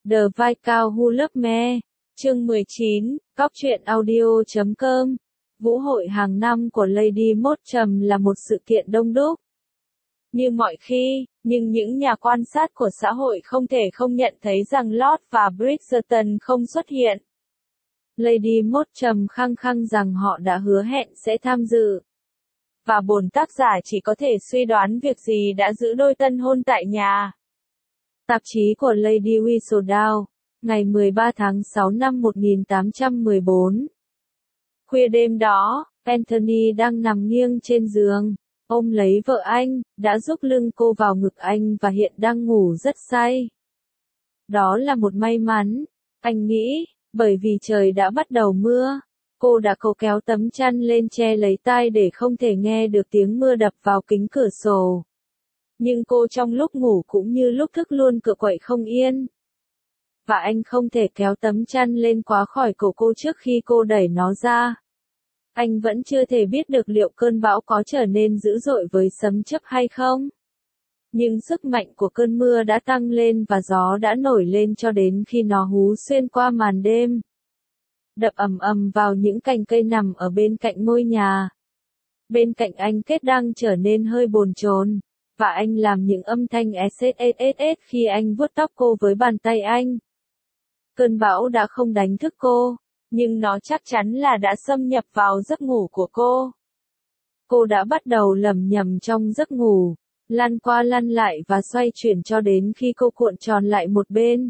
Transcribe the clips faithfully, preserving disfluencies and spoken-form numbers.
The vai cao Who Love Me, chương mười chín, cóc truyện audio chấm com. Vũ hội hàng năm của Lady Mốt Trầm là một sự kiện đông đúc. Như mọi khi, nhưng những nhà quan sát của xã hội không thể không nhận thấy rằng Lord và Bridgerton không xuất hiện. Lady Mốt Trầm khăng khăng rằng họ đã hứa hẹn sẽ tham dự. Và bổn tác giả chỉ có thể suy đoán việc gì đã giữ đôi tân hôn tại nhà. Tạp chí của Lady Whistledown, ngày mười ba tháng sáu năm một nghìn tám trăm mười bốn. Khuya đêm đó, Anthony đang nằm nghiêng trên giường, ôm lấy vợ anh, đã giúp lưng cô vào ngực anh và hiện đang ngủ rất say. Đó là một may mắn, anh nghĩ, bởi vì trời đã bắt đầu mưa. Cô đã cố kéo tấm chăn lên che lấy tai để không thể nghe được tiếng mưa đập vào kính cửa sổ. Nhưng cô trong lúc ngủ cũng như lúc thức luôn cựa quậy không yên. Và anh không thể kéo tấm chăn lên quá khỏi cổ cô trước khi cô đẩy nó ra. Anh vẫn chưa thể biết được liệu cơn bão có trở nên dữ dội với sấm chớp hay không. Nhưng sức mạnh của cơn mưa đã tăng lên và gió đã nổi lên cho đến khi nó hú xuyên qua màn đêm. Đập ầm ầm vào những cành cây nằm ở bên cạnh ngôi nhà. Bên cạnh anh Kết đang trở nên hơi bồn chồn, và anh làm những âm thanh ssss khi anh vuốt tóc cô với bàn tay anh. Cơn bão đã không đánh thức cô, nhưng nó chắc chắn là đã xâm nhập vào giấc ngủ của cô. Cô đã bắt đầu lẩm nhẩm trong giấc ngủ, lăn qua lăn lại và xoay chuyển cho đến khi cô cuộn tròn lại một bên.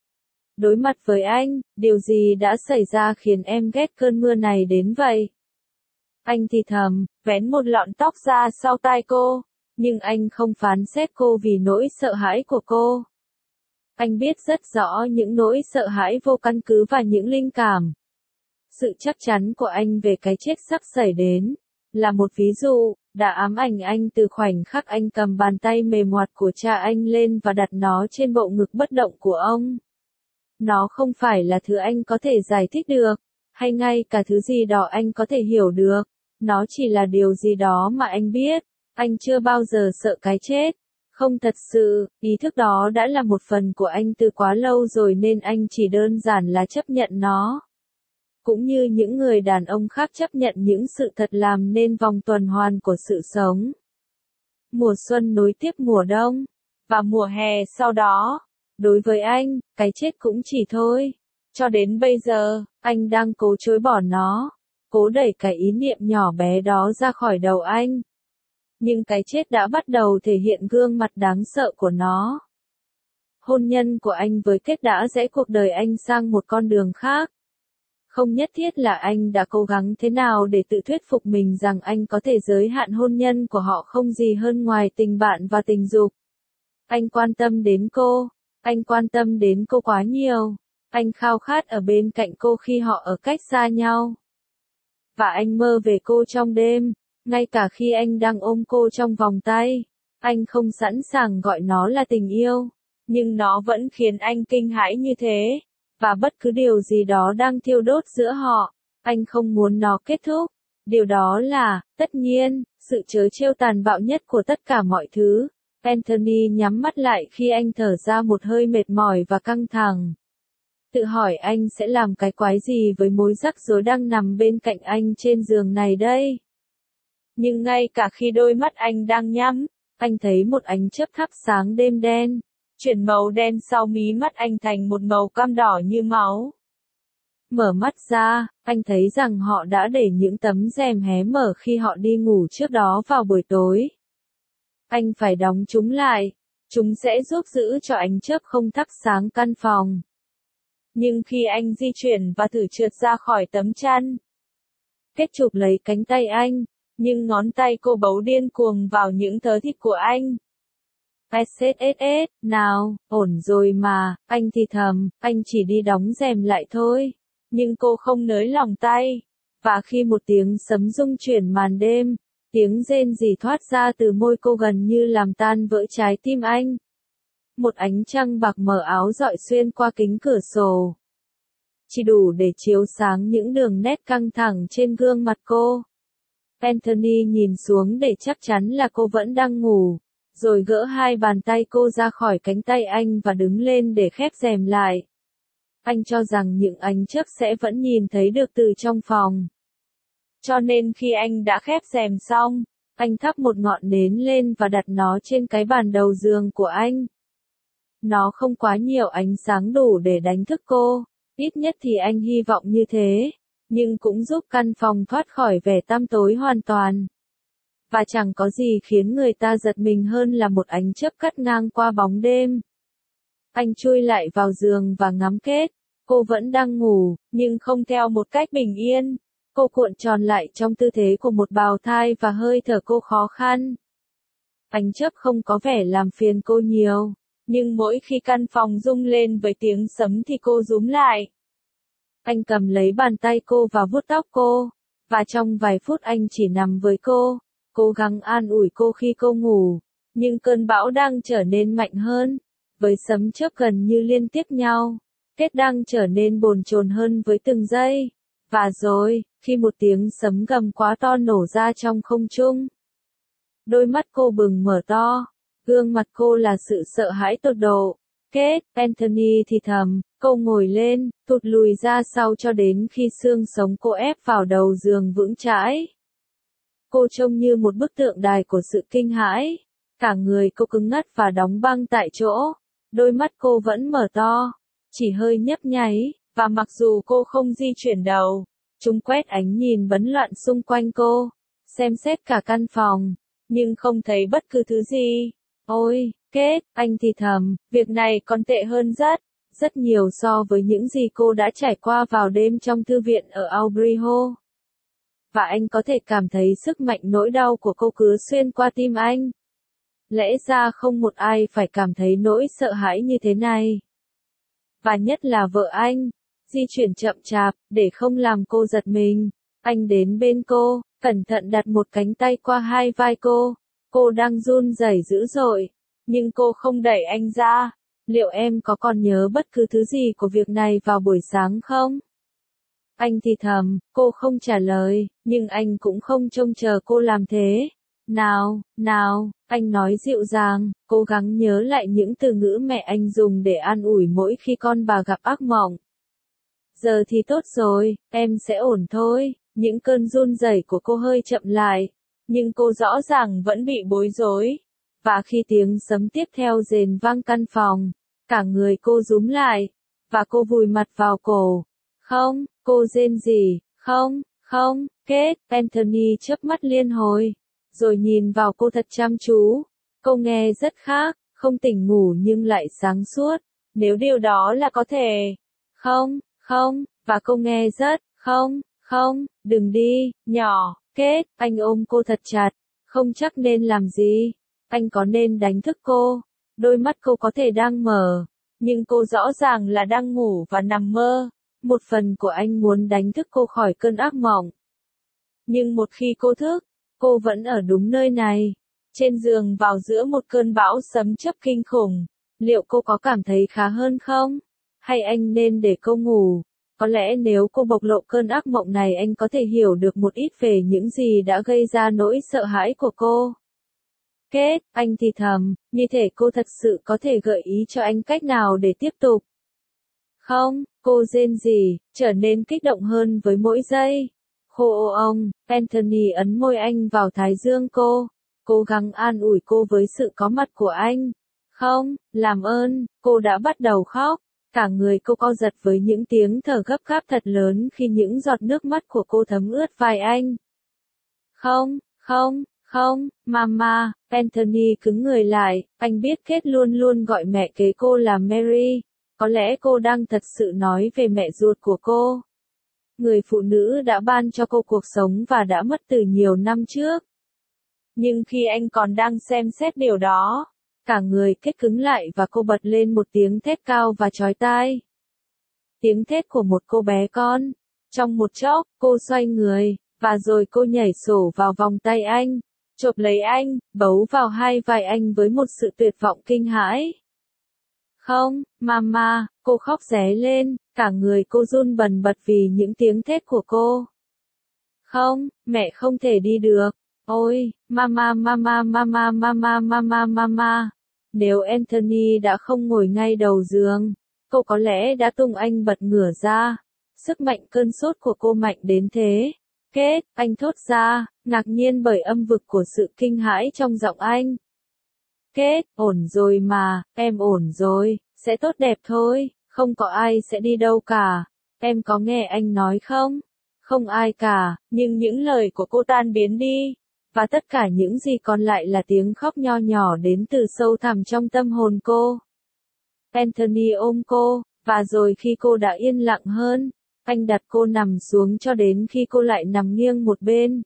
Đối mặt với anh, điều gì đã xảy ra khiến em ghét cơn mưa này đến vậy? Anh thì thầm, vén một lọn tóc ra sau tai cô, nhưng anh không phán xét cô vì nỗi sợ hãi của cô. Anh biết rất rõ những nỗi sợ hãi vô căn cứ và những linh cảm. Sự chắc chắn của anh về cái chết sắp xảy đến, là một ví dụ, đã ám ảnh anh từ khoảnh khắc anh cầm bàn tay mềm ngoặt của cha anh lên và đặt nó trên bộ ngực bất động của ông. Nó không phải là thứ anh có thể giải thích được, hay ngay cả thứ gì đó anh có thể hiểu được. Nó chỉ là điều gì đó mà anh biết. Anh chưa bao giờ sợ cái chết. Không thật sự, ý thức đó đã là một phần của anh từ quá lâu rồi nên anh chỉ đơn giản là chấp nhận nó. Cũng như những người đàn ông khác chấp nhận những sự thật làm nên vòng tuần hoàn của sự sống. Mùa xuân nối tiếp mùa đông, và mùa hè sau đó. Đối với anh, cái chết cũng chỉ thôi. Cho đến bây giờ, anh đang cố chối bỏ nó, cố đẩy cái ý niệm nhỏ bé đó ra khỏi đầu anh. Nhưng cái chết đã bắt đầu thể hiện gương mặt đáng sợ của nó. Hôn nhân của anh với Kết đã rẽ cuộc đời anh sang một con đường khác. Không nhất thiết là anh đã cố gắng thế nào để tự thuyết phục mình rằng anh có thể giới hạn hôn nhân của họ không gì hơn ngoài tình bạn và tình dục. Anh quan tâm đến cô. Anh quan tâm đến cô quá nhiều. Anh khao khát ở bên cạnh cô khi họ ở cách xa nhau. Và anh mơ về cô trong đêm, ngay cả khi anh đang ôm cô trong vòng tay. Anh không sẵn sàng gọi nó là tình yêu, nhưng nó vẫn khiến anh kinh hãi như thế. Và bất cứ điều gì đó đang thiêu đốt giữa họ, anh không muốn nó kết thúc. Điều đó là, tất nhiên, sự trớ trêu tàn bạo nhất của tất cả mọi thứ. Anthony nhắm mắt lại khi anh thở ra một hơi mệt mỏi và căng thẳng. Tự hỏi anh sẽ làm cái quái gì với mối rắc rối đang nằm bên cạnh anh trên giường này đây. Nhưng ngay cả khi đôi mắt anh đang nhắm, anh thấy một ánh chớp thắp sáng đêm đen, chuyển màu đen sau mí mắt anh thành một màu cam đỏ như máu. Mở mắt ra, anh thấy rằng họ đã để những tấm rèm hé mở khi họ đi ngủ trước đó vào buổi tối. Anh phải đóng chúng lại, chúng sẽ giúp giữ cho ánh chớp không thắp sáng căn phòng. Nhưng khi anh di chuyển và thử trượt ra khỏi tấm chăn, Kết chụp lấy cánh tay anh, nhưng ngón tay cô bấu điên cuồng vào những thớ thịt của anh. ét nào, ổn rồi mà, anh thì thầm, anh chỉ đi đóng rèm lại thôi. Nhưng cô không nới lỏng tay, và khi một tiếng sấm rung chuyển màn đêm, tiếng rên rỉ thoát ra từ môi cô gần như làm tan vỡ trái tim anh. Một ánh trăng bạc mờ áo rọi xuyên qua kính cửa sổ, chỉ đủ để chiếu sáng những đường nét căng thẳng trên gương mặt cô. Anthony nhìn xuống để chắc chắn là cô vẫn đang ngủ, rồi gỡ hai bàn tay cô ra khỏi cánh tay anh và đứng lên để khép rèm lại. Anh cho rằng những ánh chớp sẽ vẫn nhìn thấy được từ trong phòng. Cho nên khi anh đã khép rèm xong, anh thắp một ngọn nến lên và đặt nó trên cái bàn đầu giường của anh. Nó không quá nhiều ánh sáng đủ để đánh thức cô, ít nhất thì anh hy vọng như thế, nhưng cũng giúp căn phòng thoát khỏi vẻ tăm tối hoàn toàn. Và chẳng có gì khiến người ta giật mình hơn là một ánh chớp cắt ngang qua bóng đêm. Anh chui lại vào giường và ngắm Kết, cô vẫn đang ngủ, nhưng không theo một cách bình yên. Cô cuộn tròn lại trong tư thế của một bào thai và hơi thở cô khó khăn. Ánh chớp không có vẻ làm phiền cô nhiều, nhưng mỗi khi căn phòng rung lên với tiếng sấm thì cô rúm lại. Anh cầm lấy bàn tay cô và vuốt tóc cô, và trong vài phút anh chỉ nằm với cô, cố gắng an ủi cô khi cô ngủ, nhưng cơn bão đang trở nên mạnh hơn, với sấm chớp gần như liên tiếp nhau. Kết đang trở nên bồn chồn hơn với từng giây. Và rồi, khi một tiếng sấm gầm quá to nổ ra trong không trung, đôi mắt cô bừng mở to, gương mặt cô là sự sợ hãi tột độ. Kết, Anthony thì thầm, cô ngồi lên, tụt lùi ra sau cho đến khi xương sống cô ép vào đầu giường vững chãi. Cô trông như một bức tượng đài của sự kinh hãi, cả người cô cứng ngắc và đóng băng tại chỗ, đôi mắt cô vẫn mở to, chỉ hơi nhấp nháy. Và mặc dù cô không di chuyển đầu, chúng quét ánh nhìn bấn loạn xung quanh cô, xem xét cả căn phòng, nhưng không thấy bất cứ thứ gì. Ôi, Kết, anh thì thầm, việc này còn tệ hơn rất, rất nhiều so với những gì cô đã trải qua vào đêm trong thư viện ở Aubrey Hall. Và anh có thể cảm thấy sức mạnh nỗi đau của cô cứ xuyên qua tim anh. Lẽ ra không một ai phải cảm thấy nỗi sợ hãi như thế này. Và nhất là vợ anh. Di chuyển chậm chạp, để không làm cô giật mình. Anh đến bên cô, cẩn thận đặt một cánh tay qua hai vai cô. Cô đang run rẩy dữ dội, nhưng cô không đẩy anh ra. Liệu em có còn nhớ bất cứ thứ gì của việc này vào buổi sáng không? Anh thì thầm, cô không trả lời, nhưng anh cũng không trông chờ cô làm thế. Nào, nào, anh nói dịu dàng, cố gắng nhớ lại những từ ngữ mẹ anh dùng để an ủi mỗi khi con bà gặp ác mộng. Giờ thì tốt rồi, em sẽ ổn thôi. Những cơn run rẩy của cô hơi chậm lại, nhưng cô rõ ràng vẫn bị bối rối. Và khi tiếng sấm tiếp theo rền vang căn phòng, cả người cô rúm lại, và cô vùi mặt vào cổ. Không, cô rên rỉ, không, không, Kết, Anthony chớp mắt liên hồi, rồi nhìn vào cô thật chăm chú. Cô nghe rất khác, không tỉnh ngủ nhưng lại sáng suốt, nếu điều đó là có thể. Không, không, và cô nghe rất, không, không, đừng đi, nhỏ, Kết, anh ôm cô thật chặt, không chắc nên làm gì, anh có nên đánh thức cô, đôi mắt cô có thể đang mở, nhưng cô rõ ràng là đang ngủ và nằm mơ, một phần của anh muốn đánh thức cô khỏi cơn ác mộng. Nhưng một khi cô thức, cô vẫn ở đúng nơi này, trên giường vào giữa một cơn bão sấm chớp kinh khủng, liệu cô có cảm thấy khá hơn không? Hay anh nên để cô ngủ? Có lẽ nếu cô bộc lộ cơn ác mộng này anh có thể hiểu được một ít về những gì đã gây ra nỗi sợ hãi của cô. Kết, anh thì thầm, như thể cô thật sự có thể gợi ý cho anh cách nào để tiếp tục. Không, cô rên rỉ, trở nên kích động hơn với mỗi giây. Khô ông, Anthony ấn môi anh vào thái dương cô, cố gắng an ủi cô với sự có mặt của anh. Không, làm ơn, cô đã bắt đầu khóc. Cả người cô co giật với những tiếng thở gấp gáp thật lớn khi những giọt nước mắt của cô thấm ướt vai anh. Không, không, không, Mama, Anthony cứng người lại, anh biết Kết luôn luôn gọi mẹ kế cô là Mary, có lẽ cô đang thật sự nói về mẹ ruột của cô. Người phụ nữ đã ban cho cô cuộc sống và đã mất từ nhiều năm trước. Nhưng khi anh còn đang xem xét điều đó, cả người Kết cứng lại và cô bật lên một tiếng thét cao và chói tai. Tiếng thét của một cô bé con. Trong một chốc, cô xoay người, và rồi cô nhảy sổ vào vòng tay anh, chộp lấy anh, bấu vào hai vai anh với một sự tuyệt vọng kinh hãi. Không, Mama, cô khóc ré lên, cả người cô run bần bật vì những tiếng thét của cô. Không, mẹ không thể đi được. Ôi, mama mama mama mama mama mama. Nếu Anthony đã không ngồi ngay đầu giường, cô có lẽ đã tung anh bật ngửa ra. Sức mạnh cơn sốt của cô mạnh đến thế. Kết, anh thốt ra, ngạc nhiên bởi âm vực của sự kinh hãi trong giọng anh. Kết, ổn rồi mà, em ổn rồi, sẽ tốt đẹp thôi, không có ai sẽ đi đâu cả. Em có nghe anh nói không? Không ai cả, nhưng những lời của cô tan biến đi. Và tất cả những gì còn lại là tiếng khóc nho nhỏ đến từ sâu thẳm trong tâm hồn cô. Anthony ôm cô, và rồi khi cô đã yên lặng hơn, anh đặt cô nằm xuống cho đến khi cô lại nằm nghiêng một bên.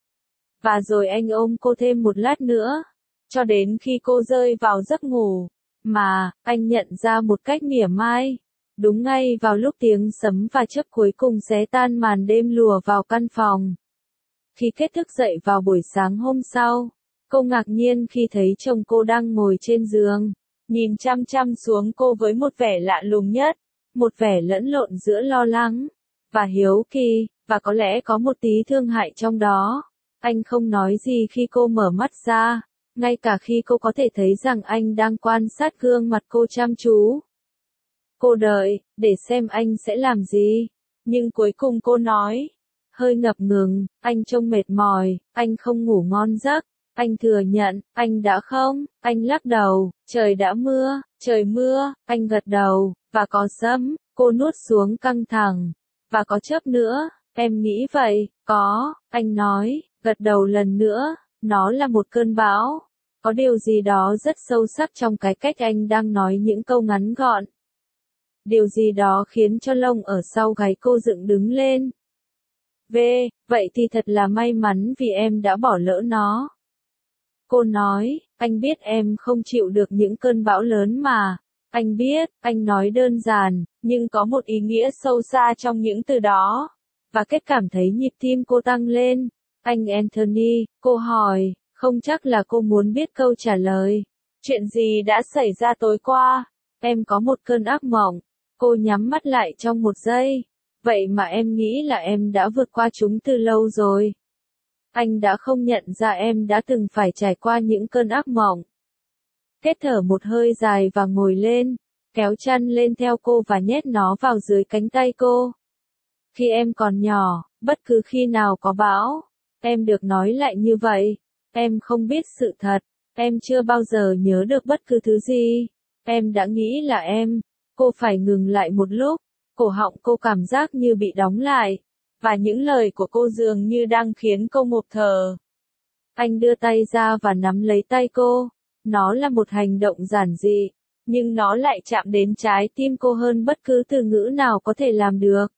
Và rồi anh ôm cô thêm một lát nữa, cho đến khi cô rơi vào giấc ngủ, mà, anh nhận ra một cách mỉa mai. Đúng ngay vào lúc tiếng sấm và chớp cuối cùng xé tan màn đêm lùa vào căn phòng. Khi Kết thức dậy vào buổi sáng hôm sau, cô ngạc nhiên khi thấy chồng cô đang ngồi trên giường, nhìn chăm chăm xuống cô với một vẻ lạ lùng nhất, một vẻ lẫn lộn giữa lo lắng và hiếu kỳ, và có lẽ có một tí thương hại trong đó. Anh không nói gì khi cô mở mắt ra, ngay cả khi cô có thể thấy rằng anh đang quan sát gương mặt cô chăm chú. Cô đợi, để xem anh sẽ làm gì, nhưng cuối cùng cô nói, hơi ngập ngừng, anh trông mệt mỏi, anh không ngủ ngon giấc. Anh thừa nhận, anh đã không, anh lắc đầu, trời đã mưa, trời mưa, anh gật đầu, và có sấm, cô nuốt xuống căng thẳng, và có chớp nữa, em nghĩ vậy, có, anh nói, gật đầu lần nữa, nó là một cơn bão. Có điều gì đó rất sâu sắc trong cái cách anh đang nói những câu ngắn gọn. Điều gì đó khiến cho lông ở sau gáy cô dựng đứng lên. V, vậy thì thật là may mắn vì em đã bỏ lỡ nó. Cô nói, anh biết em không chịu được những cơn bão lớn mà. Anh biết, anh nói đơn giản, nhưng có một ý nghĩa sâu xa trong những từ đó. Và Kết cảm thấy nhịp tim cô tăng lên. Anh Anthony, cô hỏi, không chắc là cô muốn biết câu trả lời. Chuyện gì đã xảy ra tối qua? Em có một cơn ác mộng. Cô nhắm mắt lại trong một giây. Vậy mà em nghĩ là em đã vượt qua chúng từ lâu rồi. Anh đã không nhận ra em đã từng phải trải qua những cơn ác mộng. Kết thở một hơi dài và ngồi lên, kéo chăn lên theo cô và nhét nó vào dưới cánh tay cô. Khi em còn nhỏ, bất cứ khi nào có bão, em được nói lại như vậy. Em không biết sự thật, em chưa bao giờ nhớ được bất cứ thứ gì. Em đã nghĩ là em, cô phải ngừng lại một lúc, cổ họng cô cảm giác như bị đóng lại. Và những lời của cô dường như đang khiến cô ngộp thở. Anh đưa tay ra và nắm lấy tay cô. Nó là một hành động giản dị, nhưng nó lại chạm đến trái tim cô hơn bất cứ từ ngữ nào có thể làm được.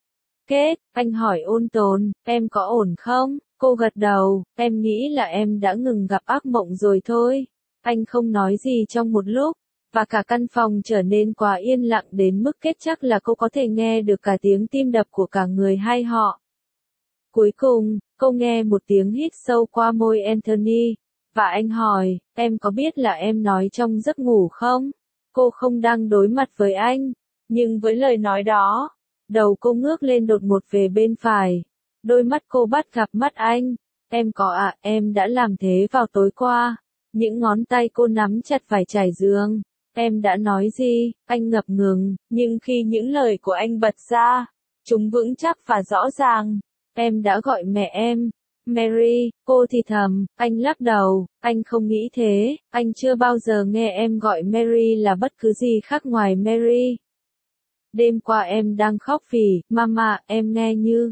Kết, anh hỏi ôn tồn, em có ổn không? Cô gật đầu, em nghĩ là em đã ngừng gặp ác mộng rồi thôi. Anh không nói gì trong một lúc. Và cả căn phòng trở nên quá yên lặng đến mức Kết chắc là cô có thể nghe được cả tiếng tim đập của cả người hai họ. Cuối cùng, cô nghe một tiếng hít sâu qua môi Anthony, và anh hỏi, em có biết là em nói trong giấc ngủ không? Cô không đang đối mặt với anh, nhưng với lời nói đó, đầu cô ngước lên đột ngột về bên phải. Đôi mắt cô bắt gặp mắt anh. Em có ạ, à, em đã làm thế vào tối qua. Những ngón tay cô nắm chặt vải trải giường. Em đã nói gì? Anh ngập ngừng, nhưng khi những lời của anh bật ra, chúng vững chắc và rõ ràng. Em đã gọi mẹ em. Mary, cô thì thầm, anh lắc đầu, anh không nghĩ thế, anh chưa bao giờ nghe em gọi Mary là bất cứ gì khác ngoài Mary. Đêm qua em đang khóc vì, mama, em nghe như.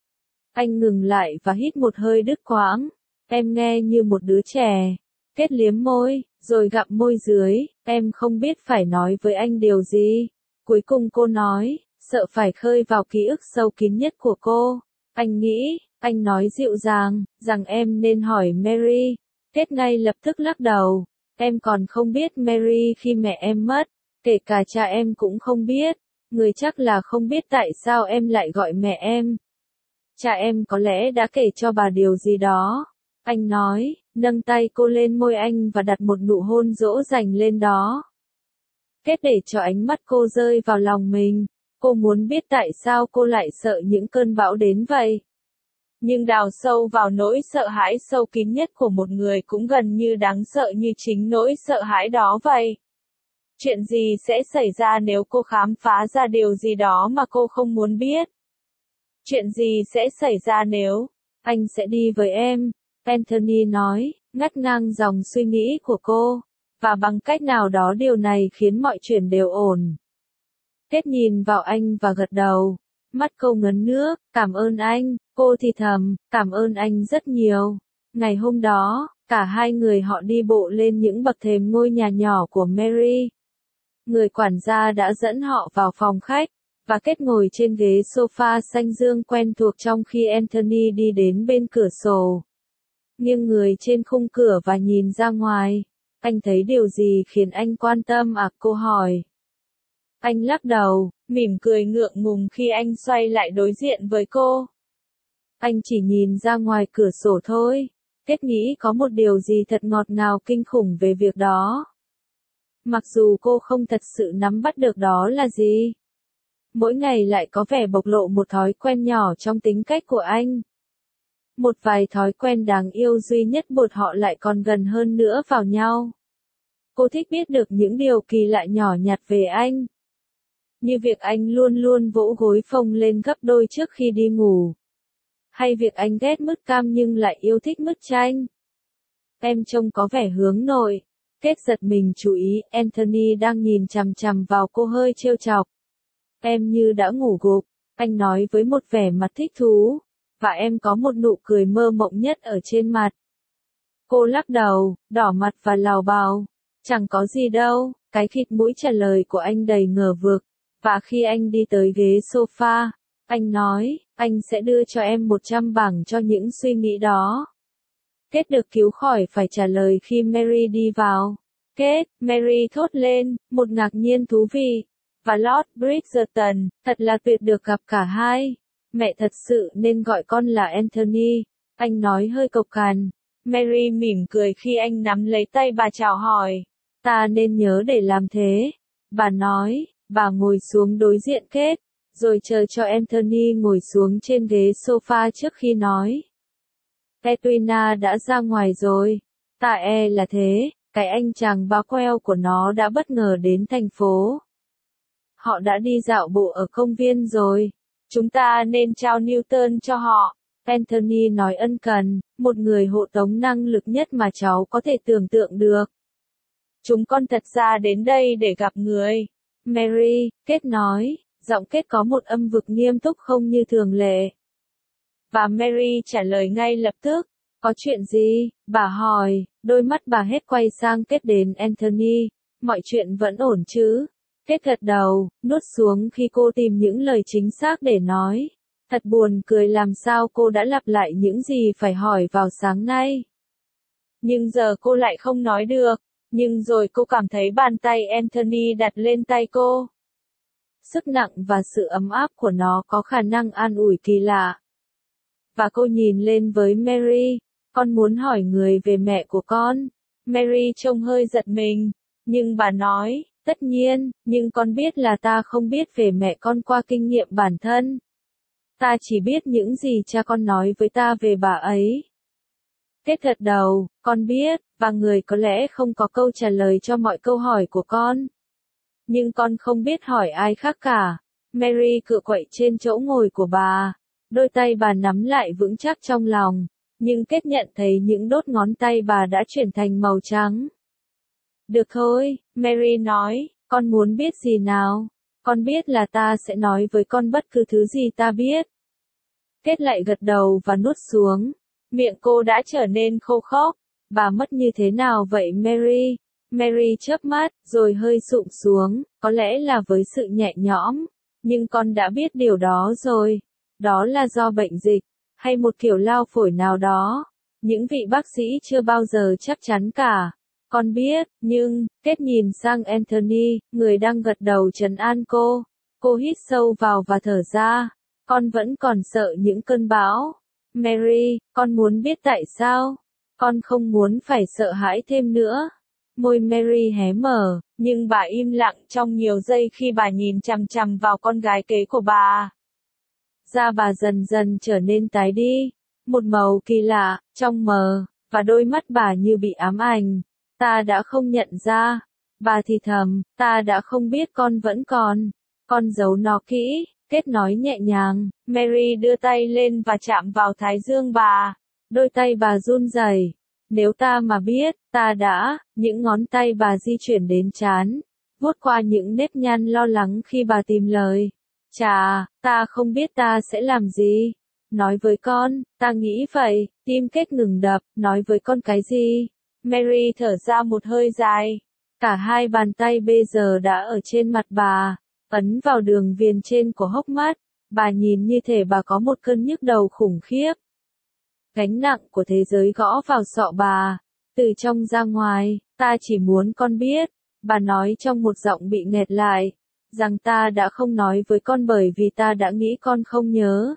Anh ngừng lại và hít một hơi đứt quãng. Em nghe như một đứa trẻ. Kết liếm môi, rồi gặm môi dưới, em không biết phải nói với anh điều gì. Cuối cùng cô nói, sợ phải khơi vào ký ức sâu kín nhất của cô. Anh nghĩ, anh nói dịu dàng, rằng em nên hỏi Mary. Kết ngay lập tức lắc đầu. Em còn không biết Mary khi mẹ em mất, kể cả cha em cũng không biết. Người chắc là không biết tại sao em lại gọi mẹ em. Cha em có lẽ đã kể cho bà điều gì đó. Anh nói, nâng tay cô lên môi anh và đặt một nụ hôn dỗ dành lên đó. Kết để cho ánh mắt cô rơi vào lòng mình. Cô muốn biết tại sao cô lại sợ những cơn bão đến vậy. Nhưng đào sâu vào nỗi sợ hãi sâu kín nhất của một người cũng gần như đáng sợ như chính nỗi sợ hãi đó vậy. Chuyện gì sẽ xảy ra nếu cô khám phá ra điều gì đó mà cô không muốn biết? Chuyện gì sẽ xảy ra nếu anh sẽ đi với em? Anthony nói, ngắt ngang dòng suy nghĩ của cô. Và bằng cách nào đó điều này khiến mọi chuyện đều ổn. Kết nhìn vào anh và gật đầu. Mắt cô ngấn nước, cảm ơn anh, cô thì thầm, cảm ơn anh rất nhiều. Ngày hôm đó, cả hai người họ đi bộ lên những bậc thềm ngôi nhà nhỏ của Mary. Người quản gia đã dẫn họ vào phòng khách, và Kết ngồi trên ghế sofa xanh dương quen thuộc trong khi Anthony đi đến bên cửa sổ. Nghiêng người trên khung cửa và nhìn ra ngoài. Anh thấy điều gì khiến anh quan tâm à? Cô hỏi. Anh lắc đầu, mỉm cười ngượng ngùng khi anh xoay lại đối diện với cô. Anh chỉ nhìn ra ngoài cửa sổ thôi. Kết nghĩ có một điều gì thật ngọt ngào kinh khủng về việc đó. Mặc dù cô không thật sự nắm bắt được đó là gì. Mỗi ngày lại có vẻ bộc lộ một thói quen nhỏ trong tính cách của anh. Một vài thói quen đáng yêu duy nhất buộc họ lại còn gần hơn nữa vào nhau. Cô thích biết được những điều kỳ lạ nhỏ nhặt về anh. Như việc anh luôn luôn vỗ gối phồng lên gấp đôi trước khi đi ngủ. Hay việc anh ghét mứt cam nhưng lại yêu thích mứt chanh. Em trông có vẻ hướng nội. Kết giật mình chú ý, Anthony đang nhìn chằm chằm vào cô hơi trêu chọc. Em như đã ngủ gục, anh nói với một vẻ mặt thích thú. Và em có một nụ cười mơ mộng nhất ở trên mặt. Cô lắc đầu, đỏ mặt và lào bào. Chẳng có gì đâu, cái khịt mũi trả lời của anh đầy ngờ vực. Và khi anh đi tới ghế sofa, anh nói, anh sẽ đưa cho em một trăm bảng cho những suy nghĩ đó. Kết được cứu khỏi phải trả lời khi Mary đi vào. Kết, Mary thốt lên, một ngạc nhiên thú vị. Và Lord Bridgerton, thật là tuyệt được gặp cả hai. Mẹ thật sự nên gọi con là Anthony, anh nói hơi cộc cằn. Mary mỉm cười khi anh nắm lấy tay bà chào hỏi. Ta nên nhớ để làm thế. Bà nói, bà ngồi xuống đối diện Kết, rồi chờ cho Anthony ngồi xuống trên ghế sofa trước khi nói. Edwina đã ra ngoài rồi. Ta e là thế, cái anh chàng báo queo của nó đã bất ngờ đến thành phố. Họ đã đi dạo bộ ở công viên rồi. Chúng ta nên trao Newton cho họ. Anthony nói ân cần, một người hộ tống năng lực nhất mà cháu có thể tưởng tượng được. Chúng con thật ra đến đây để gặp người. Mary, Kết nói, giọng Kết có một âm vực nghiêm túc không như thường lệ. Và Mary trả lời ngay lập tức. Có chuyện gì? Bà hỏi, đôi mắt bà hết quay sang Kết đến Anthony. Mọi chuyện vẫn ổn chứ? Kết gật đầu, nuốt xuống khi cô tìm những lời chính xác để nói. Thật buồn cười làm sao cô đã lặp lại những gì phải hỏi vào sáng nay. Nhưng giờ cô lại không nói được. Nhưng rồi cô cảm thấy bàn tay Anthony đặt lên tay cô. Sức nặng và sự ấm áp của nó có khả năng an ủi kỳ lạ. Và cô nhìn lên với Mary. Con muốn hỏi người về mẹ của con. Mary trông hơi giật mình. Nhưng bà nói, tất nhiên, nhưng con biết là ta không biết về mẹ con qua kinh nghiệm bản thân. Ta chỉ biết những gì cha con nói với ta về bà ấy. Kết gật đầu, con biết, và người có lẽ không có câu trả lời cho mọi câu hỏi của con. Nhưng con không biết hỏi ai khác cả. Mary cựa quậy trên chỗ ngồi của bà. Đôi tay bà nắm lại vững chắc trong lòng. Nhưng Kết nhận thấy những đốt ngón tay bà đã chuyển thành màu trắng. Được thôi, Mary nói, con muốn biết gì nào? Con biết là ta sẽ nói với con bất cứ thứ gì ta biết. Kết lại gật đầu và nuốt xuống. Miệng cô đã trở nên khô khốc. Bà mất như thế nào vậy Mary? Mary chớp mắt, rồi hơi sụp xuống, có lẽ là với sự nhẹ nhõm. Nhưng con đã biết điều đó rồi. Đó là do bệnh dịch, hay một kiểu lao phổi nào đó. Những vị bác sĩ chưa bao giờ chắc chắn cả. Con biết, nhưng, Kết nhìn sang Anthony, người đang gật đầu trấn an cô. Cô hít sâu vào và thở ra. Con vẫn còn sợ những cơn bão. Mary, con muốn biết tại sao? Con không muốn phải sợ hãi thêm nữa. Môi Mary hé mở, nhưng bà im lặng trong nhiều giây khi bà nhìn chằm chằm vào con gái kế của bà. Da bà dần dần trở nên tái đi. một màu kỳ lạ, trong mờ, và đôi mắt bà như bị ám ảnh. Ta đã không nhận ra. Bà thì thầm, ta đã không biết con vẫn còn. Con giấu nó kỹ, Kết nói nhẹ nhàng. Mary đưa tay lên và chạm vào thái dương bà. Đôi tay bà run rẩy. Nếu ta mà biết, ta đã, những ngón tay bà di chuyển đến trán, vuốt qua những nếp nhăn lo lắng khi bà tìm lời. Chà, ta không biết ta sẽ làm gì. Nói với con, ta nghĩ vậy, tim Kết ngừng đập, nói với con cái gì? Mary thở ra một hơi dài. Cả hai bàn tay bây giờ đã ở trên mặt bà, ấn vào đường viền trên của hốc mắt. Bà nhìn như thể bà có một cơn nhức đầu khủng khiếp. Gánh nặng của thế giới gõ vào sọ bà, từ trong ra ngoài. Ta chỉ muốn con biết, bà nói trong một giọng bị nghẹt lại, rằng ta đã không nói với con bởi vì ta đã nghĩ con không nhớ.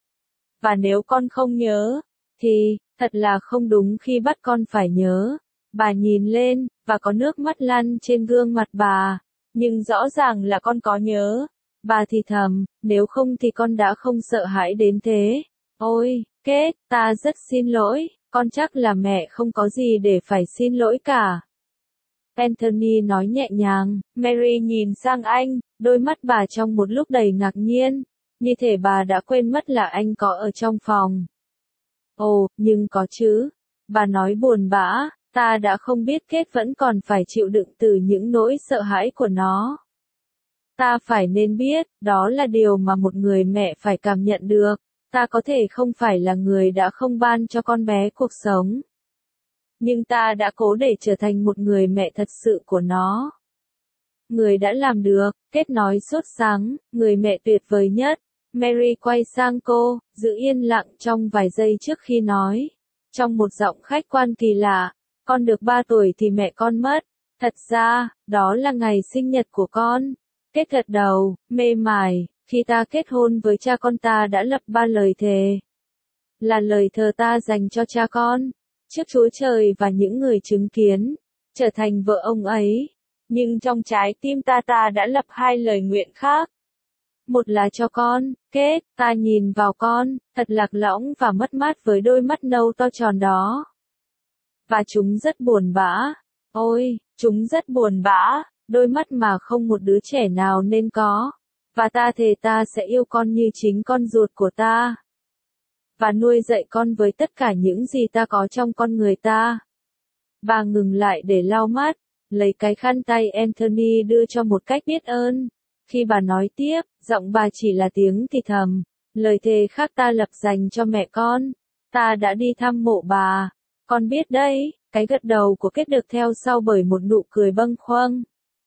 Và nếu con không nhớ, thì, thật là không đúng khi bắt con phải nhớ. Bà nhìn lên, và có nước mắt lăn trên gương mặt bà, nhưng rõ ràng là con có nhớ. Bà thì thầm, nếu không thì con đã không sợ hãi đến thế. Ôi, Kết, ta rất xin lỗi, con chắc là mẹ không có gì để phải xin lỗi cả. Anthony nói nhẹ nhàng. Mary nhìn sang anh, đôi mắt bà trong một lúc đầy ngạc nhiên, như thể bà đã quên mất là anh có ở trong phòng. Ồ, nhưng có chứ. Bà nói buồn bã, ta đã không biết Kết vẫn còn phải chịu đựng từ những nỗi sợ hãi của nó. Ta phải nên biết, đó là điều mà một người mẹ phải cảm nhận được. Ta có thể không phải là người đã không ban cho con bé cuộc sống. Nhưng ta đã cố để trở thành một người mẹ thật sự của nó. Người đã làm được, Kết nói sốt sắng, người mẹ tuyệt vời nhất. Mary quay sang cô, giữ yên lặng trong vài giây trước khi nói. Trong một giọng khách quan kỳ lạ, con được ba tuổi thì mẹ con mất. Thật ra, đó là ngày sinh nhật của con. Kết gật đầu, mê mải. Khi ta kết hôn với cha con ta đã lập ba lời thề. Là lời thờ ta dành cho cha con, trước Chúa Trời và những người chứng kiến, trở thành vợ ông ấy. Nhưng trong trái tim ta ta đã lập hai lời nguyện khác. Một là cho con, Kết, ta nhìn vào con, thật lạc lõng và mất mát với đôi mắt nâu to tròn đó. Và chúng rất buồn bã. Ôi, chúng rất buồn bã, đôi mắt mà không một đứa trẻ nào nên có. Và ta thề ta sẽ yêu con như chính con ruột của ta. Và nuôi dạy con với tất cả những gì ta có trong con người ta. Bà ngừng lại để lau mắt, lấy cái khăn tay Anthony đưa cho một cách biết ơn. Khi bà nói tiếp, giọng bà chỉ là tiếng thì thầm. Lời thề khác ta lập dành cho mẹ con. Ta đã đi thăm mộ bà. Con biết đấy, cái gật đầu của Kết được theo sau bởi một nụ cười bâng khuâng.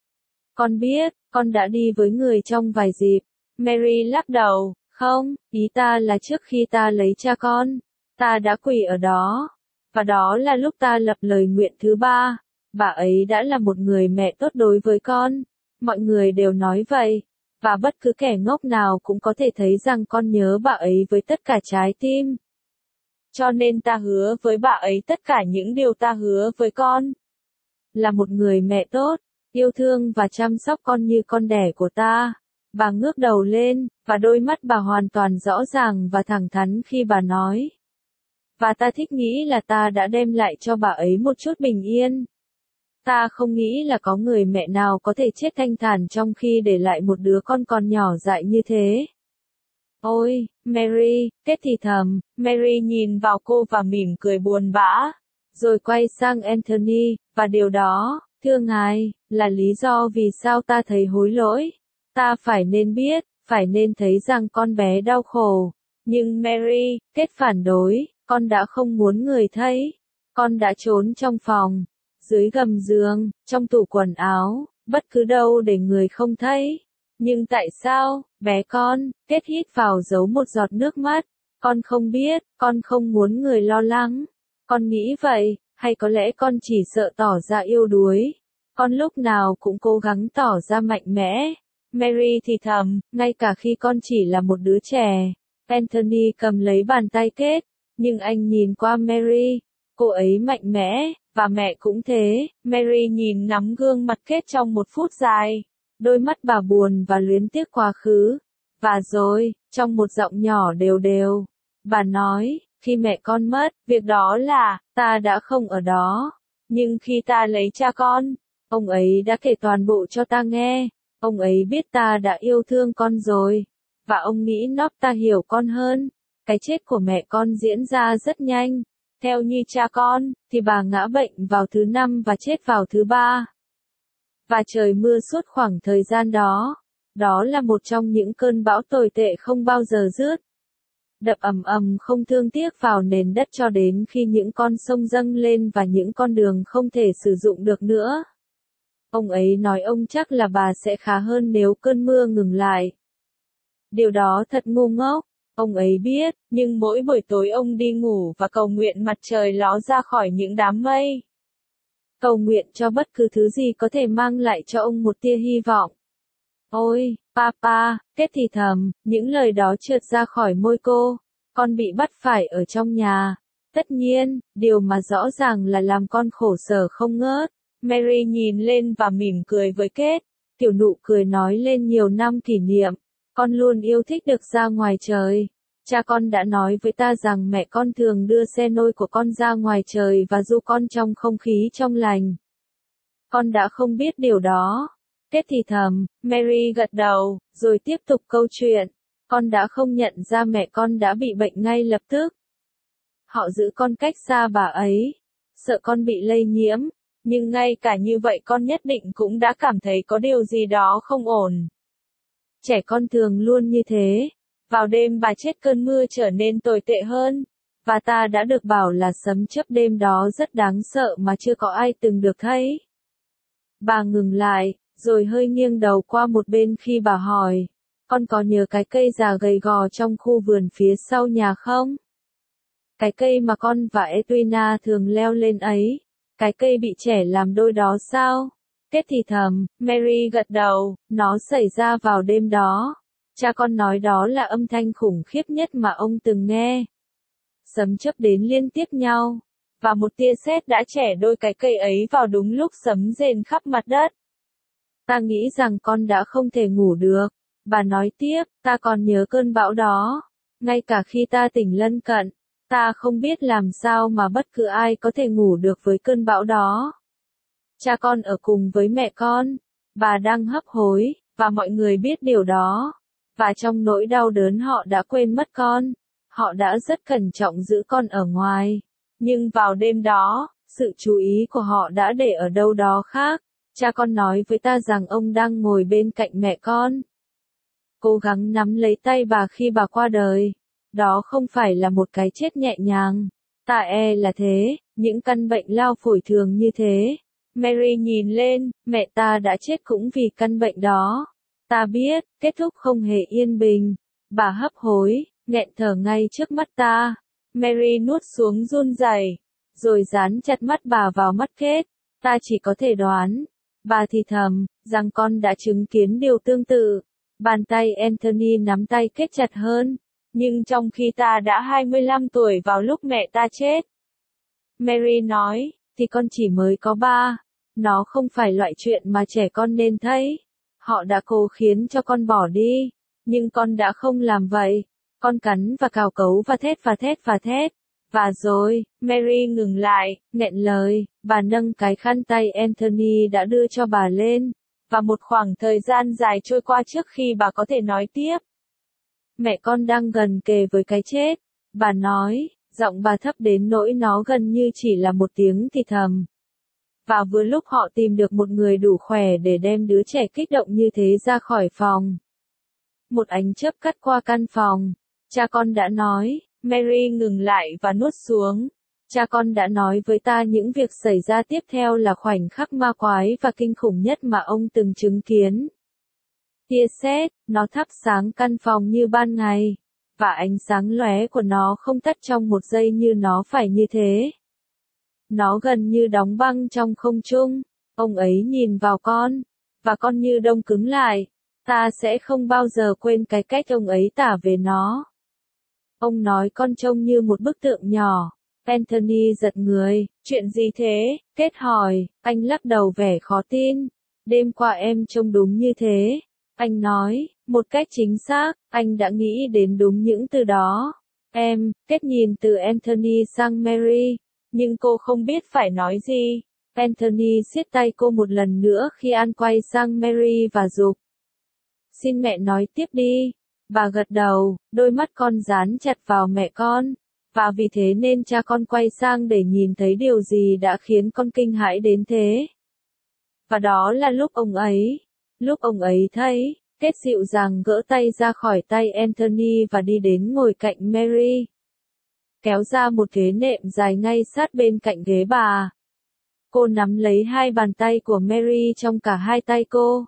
Con biết, con đã đi với người trong vài dịp. Mary lắc đầu, không, ý ta là trước khi ta lấy cha con, ta đã quỳ ở đó. Và đó là lúc ta lập lời nguyện thứ ba. Bà ấy đã là một người mẹ tốt đối với con. Mọi người đều nói vậy. Và bất cứ kẻ ngốc nào cũng có thể thấy rằng con nhớ bà ấy với tất cả trái tim. Cho nên ta hứa với bà ấy tất cả những điều ta hứa với con. Là một người mẹ tốt, yêu thương và chăm sóc con như con đẻ của ta. Bà ngước đầu lên, và đôi mắt bà hoàn toàn rõ ràng và thẳng thắn khi bà nói. Và ta thích nghĩ là ta đã đem lại cho bà ấy một chút bình yên. Ta không nghĩ là có người mẹ nào có thể chết thanh thản trong khi để lại một đứa con còn nhỏ dại như thế. Ôi, Mary, Kết thì thầm. Mary nhìn vào cô và mỉm cười buồn bã. Rồi quay sang Anthony, và điều đó, thưa ngài, là lý do vì sao ta thấy hối lỗi. Ta phải nên biết, phải nên thấy rằng con bé đau khổ. Nhưng Mary, Kết phản đối, con đã không muốn người thấy. Con đã trốn trong phòng, dưới gầm giường, trong tủ quần áo, bất cứ đâu để người không thấy. Nhưng tại sao, bé con? Kết hít vào giấu một giọt nước mắt. Con không biết, con không muốn người lo lắng. Con nghĩ vậy, hay có lẽ con chỉ sợ tỏ ra yếu đuối. Con lúc nào cũng cố gắng tỏ ra mạnh mẽ. Mary thì thầm, ngay cả khi con chỉ là một đứa trẻ. Anthony cầm lấy bàn tay Kết, nhưng anh nhìn qua Mary. Cô ấy mạnh mẽ, và mẹ cũng thế. Mary nhìn ngắm gương mặt Kết trong một phút dài. Đôi mắt bà buồn và luyến tiếc quá khứ. Và rồi, trong một giọng nhỏ đều đều, bà nói, khi mẹ con mất, việc đó là, ta đã không ở đó. Nhưng khi ta lấy cha con, ông ấy đã kể toàn bộ cho ta nghe. Ông ấy biết ta đã yêu thương con rồi. Và ông nghĩ nót ta hiểu con hơn. Cái chết của mẹ con diễn ra rất nhanh. Theo như cha con, thì bà ngã bệnh vào thứ năm và chết vào thứ ba. Và trời mưa suốt khoảng thời gian đó. Đó là một trong những cơn bão tồi tệ không bao giờ dứt. Đập ầm ầm không thương tiếc vào nền đất cho đến khi những con sông dâng lên và những con đường không thể sử dụng được nữa. Ông ấy nói ông chắc là bà sẽ khá hơn nếu cơn mưa ngừng lại. Điều đó thật ngu ngốc, ông ấy biết, nhưng mỗi buổi tối ông đi ngủ và cầu nguyện mặt trời ló ra khỏi những đám mây. Cầu nguyện cho bất cứ thứ gì có thể mang lại cho ông một tia hy vọng. Ôi, papa, Kết thì thầm, những lời đó trượt ra khỏi môi cô. Con bị bắt phải ở trong nhà. Tất nhiên, điều mà rõ ràng là làm con khổ sở không ngớt. Mary nhìn lên và mỉm cười với Kết. Tiểu nụ cười nói lên nhiều năm kỷ niệm. Con luôn yêu thích được ra ngoài trời. Cha con đã nói với ta rằng mẹ con thường đưa xe nôi của con ra ngoài trời và du con trong không khí trong lành. Con đã không biết điều đó. Kết thì thầm, Mary gật đầu, rồi tiếp tục câu chuyện. Con đã không nhận ra mẹ con đã bị bệnh ngay lập tức. Họ giữ con cách xa bà ấy, sợ con bị lây nhiễm, nhưng ngay cả như vậy con nhất định cũng đã cảm thấy có điều gì đó không ổn. Trẻ con thường luôn như thế. Vào đêm bà chết cơn mưa trở nên tồi tệ hơn, và ta đã được bảo là sấm chớp đêm đó rất đáng sợ mà chưa có ai từng được thấy. Bà ngừng lại, rồi hơi nghiêng đầu qua một bên khi bà hỏi, con có nhớ cái cây già gầy gò trong khu vườn phía sau nhà không? Cái cây mà con và Edwina thường leo lên ấy, cái cây bị trẻ làm đôi đó sao? Kết thì thầm, Mary gật đầu, nó xảy ra vào đêm đó. Cha con nói đó là âm thanh khủng khiếp nhất mà ông từng nghe. Sấm chớp đến liên tiếp nhau, và một tia sét đã chẻ đôi cái cây ấy vào đúng lúc sấm rền khắp mặt đất. Ta nghĩ rằng con đã không thể ngủ được. Bà nói tiếp, ta còn nhớ cơn bão đó. Ngay cả khi ta tỉnh lân cận, ta không biết làm sao mà bất cứ ai có thể ngủ được với cơn bão đó. Cha con ở cùng với mẹ con. Bà đang hấp hối, và mọi người biết điều đó. Và trong nỗi đau đớn họ đã quên mất con. Họ đã rất cẩn trọng giữ con ở ngoài. Nhưng vào đêm đó, sự chú ý của họ đã để ở đâu đó khác. Cha con nói với ta rằng ông đang ngồi bên cạnh mẹ con. Cố gắng nắm lấy tay bà khi bà qua đời. Đó không phải là một cái chết nhẹ nhàng. Ta e là thế, những căn bệnh lao phổi thường như thế. Mary nhìn lên, mẹ ta đã chết cũng vì căn bệnh đó. Ta biết, kết thúc không hề yên bình. Bà hấp hối, nghẹn thở ngay trước mắt ta. Mary nuốt xuống run rẩy, rồi dán chặt mắt bà vào mắt Kết. Ta chỉ có thể đoán. Bà thì thầm, rằng con đã chứng kiến điều tương tự. Bàn tay Anthony nắm tay Kết chặt hơn. Nhưng trong khi ta đã hai mươi lăm tuổi vào lúc mẹ ta chết. Mary nói, thì con chỉ mới có ba. Nó không phải loại chuyện mà trẻ con nên thấy. Họ đã cố khiến cho con bỏ đi. Nhưng con đã không làm vậy. Con cắn và cào cấu và thét và thét và thét. Và rồi, Mary ngừng lại, nghẹn lời, bà nâng cái khăn tay Anthony đã đưa cho bà lên. Và một khoảng thời gian dài trôi qua trước khi bà có thể nói tiếp. Mẹ con đang gần kề với cái chết. Bà nói, giọng bà thấp đến nỗi nó gần như chỉ là một tiếng thì thầm. Và vừa lúc họ tìm được một người đủ khỏe để đem đứa trẻ kích động như thế ra khỏi phòng. Một ánh chớp cắt qua căn phòng. Cha con đã nói, Mary ngừng lại và nuốt xuống. Cha con đã nói với ta những việc xảy ra tiếp theo là khoảnh khắc ma quái và kinh khủng nhất mà ông từng chứng kiến. Tia sét, nó thắp sáng căn phòng như ban ngày. Và ánh sáng lóe của nó không tắt trong một giây như nó phải như thế. Nó gần như đóng băng trong không trung. Ông ấy nhìn vào con. Và con như đông cứng lại. Ta sẽ không bao giờ quên cái cách ông ấy tả về nó. Ông nói con trông như một bức tượng nhỏ. Anthony giật người. Chuyện gì thế? Kết hỏi. Anh lắc đầu vẻ khó tin. Đêm qua em trông đúng như thế. Anh nói. Một cách chính xác, anh đã nghĩ đến đúng những từ đó. Em, kết nhìn từ Anthony sang Mary, nhưng cô không biết phải nói gì. Anthony siết tay cô một lần nữa khi An quay sang Mary và giục. Xin mẹ nói tiếp đi. Bà gật đầu, đôi mắt con dán chặt vào mẹ con. Và vì thế nên cha con quay sang để nhìn thấy điều gì đã khiến con kinh hãi đến thế. Và đó là lúc ông ấy, lúc ông ấy thấy, Kết dịu dàng gỡ tay ra khỏi tay Anthony và đi đến ngồi cạnh Mary. Kéo ra một ghế nệm dài ngay sát bên cạnh ghế bà. Cô nắm lấy hai bàn tay của Mary trong cả hai tay cô.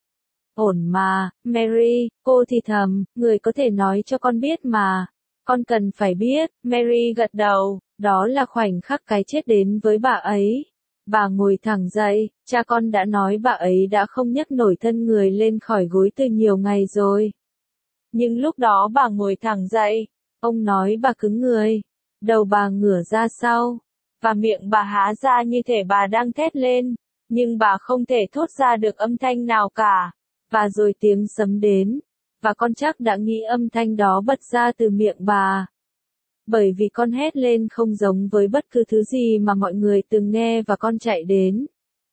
Ổn mà, Mary, cô thì thầm, người có thể nói cho con biết mà. Con cần phải biết, Mary gật đầu, đó là khoảnh khắc cái chết đến với bà ấy. Bà ngồi thẳng dậy, cha con đã nói bà ấy đã không nhấc nổi thân người lên khỏi gối từ nhiều ngày rồi. Nhưng lúc đó bà ngồi thẳng dậy, ông nói bà cứng người, đầu bà ngửa ra sau, và miệng bà há ra như thể bà đang thét lên, nhưng bà không thể thốt ra được âm thanh nào cả. Và rồi tiếng sấm đến, và con chắc đã nghĩ âm thanh đó bật ra từ miệng bà. Bởi vì con hét lên không giống với bất cứ thứ gì mà mọi người từng nghe và con chạy đến.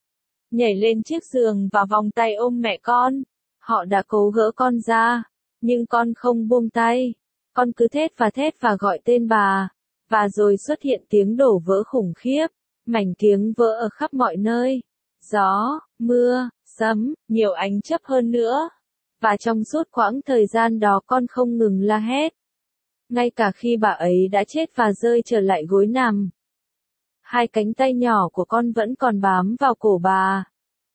Nhảy lên chiếc giường và vòng tay ôm mẹ con. Họ đã cố gỡ con ra, nhưng con không buông tay. Con cứ thét và thét và gọi tên bà. Và rồi xuất hiện tiếng đổ vỡ khủng khiếp, mảnh kiếng vỡ ở khắp mọi nơi. Gió, mưa, sấm, nhiều ánh chớp hơn nữa. Và trong suốt quãng thời gian đó con không ngừng la hét. Ngay cả khi bà ấy đã chết và rơi trở lại gối nằm. Hai cánh tay nhỏ của con vẫn còn bám vào cổ bà.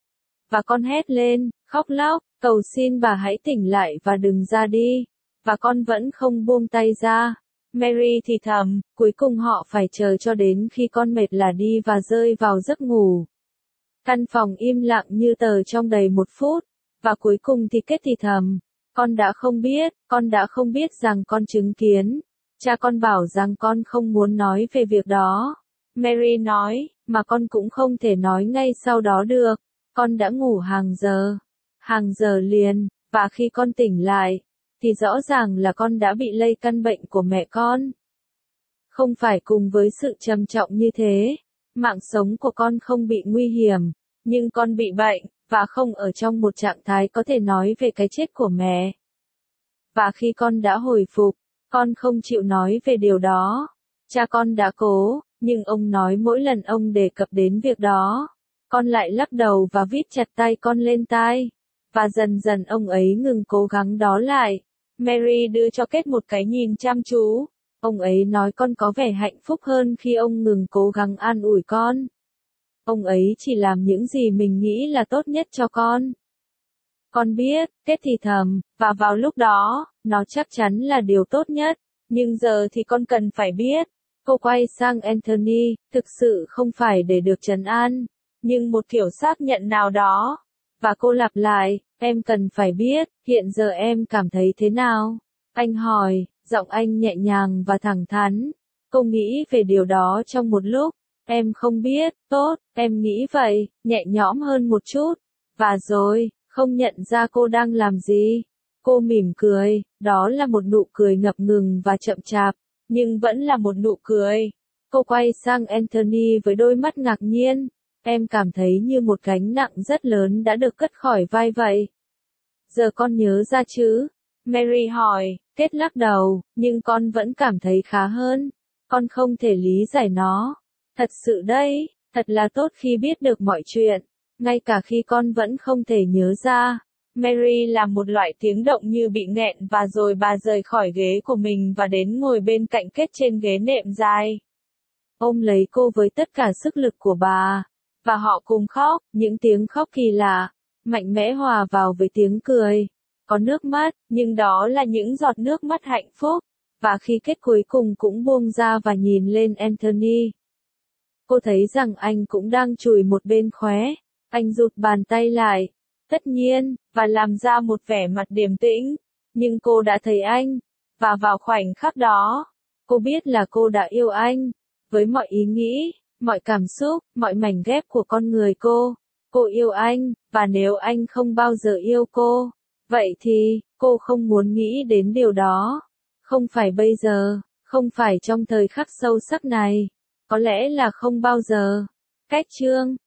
Và con hét lên, khóc lóc, cầu xin bà hãy tỉnh lại và đừng ra đi. Và con vẫn không buông tay ra. Mary thì thầm, cuối cùng họ phải chờ cho đến khi con mệt là đi và rơi vào giấc ngủ. Căn phòng im lặng như tờ trong đầy một phút. Và cuối cùng thì Kết thì thầm. Con đã không biết, con đã không biết rằng con chứng kiến. Cha con bảo rằng con không muốn nói về việc đó. Mary nói, mà con cũng không thể nói ngay sau đó được. Con đã ngủ hàng giờ, hàng giờ liền, và khi con tỉnh lại, thì rõ ràng là con đã bị lây căn bệnh của mẹ con. Không phải cùng với sự trầm trọng như thế, mạng sống của con không bị nguy hiểm, nhưng con bị bệnh, và không ở trong một trạng thái có thể nói về cái chết của mẹ. Và khi con đã hồi phục, con không chịu nói về điều đó. Cha con đã cố, nhưng ông nói mỗi lần ông đề cập đến việc đó, con lại lắc đầu và vít chặt tay con lên tai. Và dần dần ông ấy ngừng cố gắng đó lại. Mary đưa cho Kết một cái nhìn chăm chú. Ông ấy nói con có vẻ hạnh phúc hơn khi ông ngừng cố gắng an ủi con. Ông ấy chỉ làm những gì mình nghĩ là tốt nhất cho con. Con biết, Kết thì thầm, và vào lúc đó, nó chắc chắn là điều tốt nhất. Nhưng giờ thì con cần phải biết. Cô quay sang Anthony, thực sự không phải để được trấn an, nhưng một kiểu xác nhận nào đó. Và cô lặp lại, em cần phải biết, hiện giờ em cảm thấy thế nào? Anh hỏi, giọng anh nhẹ nhàng và thẳng thắn. Cô nghĩ về điều đó trong một lúc. Em không biết, tốt, em nghĩ vậy, nhẹ nhõm hơn một chút. Và rồi, không nhận ra cô đang làm gì. Cô mỉm cười, đó là một nụ cười ngập ngừng và chậm chạp, nhưng vẫn là một nụ cười. Cô quay sang Anthony với đôi mắt ngạc nhiên. Em cảm thấy như một gánh nặng rất lớn đã được cất khỏi vai vậy. Giờ con nhớ ra chứ? Mary hỏi. Kết lắc đầu, nhưng con vẫn cảm thấy khá hơn. Con không thể lý giải nó. Thật sự đấy, thật là tốt khi biết được mọi chuyện, ngay cả khi con vẫn không thể nhớ ra. Mary làm một loại tiếng động như bị nghẹn và rồi bà rời khỏi ghế của mình và đến ngồi bên cạnh Kết trên ghế nệm dài. Ôm lấy cô với tất cả sức lực của bà, và họ cùng khóc, những tiếng khóc kỳ lạ, mạnh mẽ hòa vào với tiếng cười. Có nước mắt, nhưng đó là những giọt nước mắt hạnh phúc. Và khi Kết cuối cùng cũng buông ra và nhìn lên Anthony, cô thấy rằng anh cũng đang chùi một bên khóe. Anh rụt bàn tay lại, tất nhiên, và làm ra một vẻ mặt điềm tĩnh. Nhưng cô đã thấy anh, và vào khoảnh khắc đó, cô biết là cô đã yêu anh. Với mọi ý nghĩ, mọi cảm xúc, mọi mảnh ghép của con người cô, cô yêu anh, và nếu anh không bao giờ yêu cô, vậy thì, cô không muốn nghĩ đến điều đó. Không phải bây giờ, Không phải trong thời khắc sâu sắc này. Có lẽ là không bao giờ. Cách chương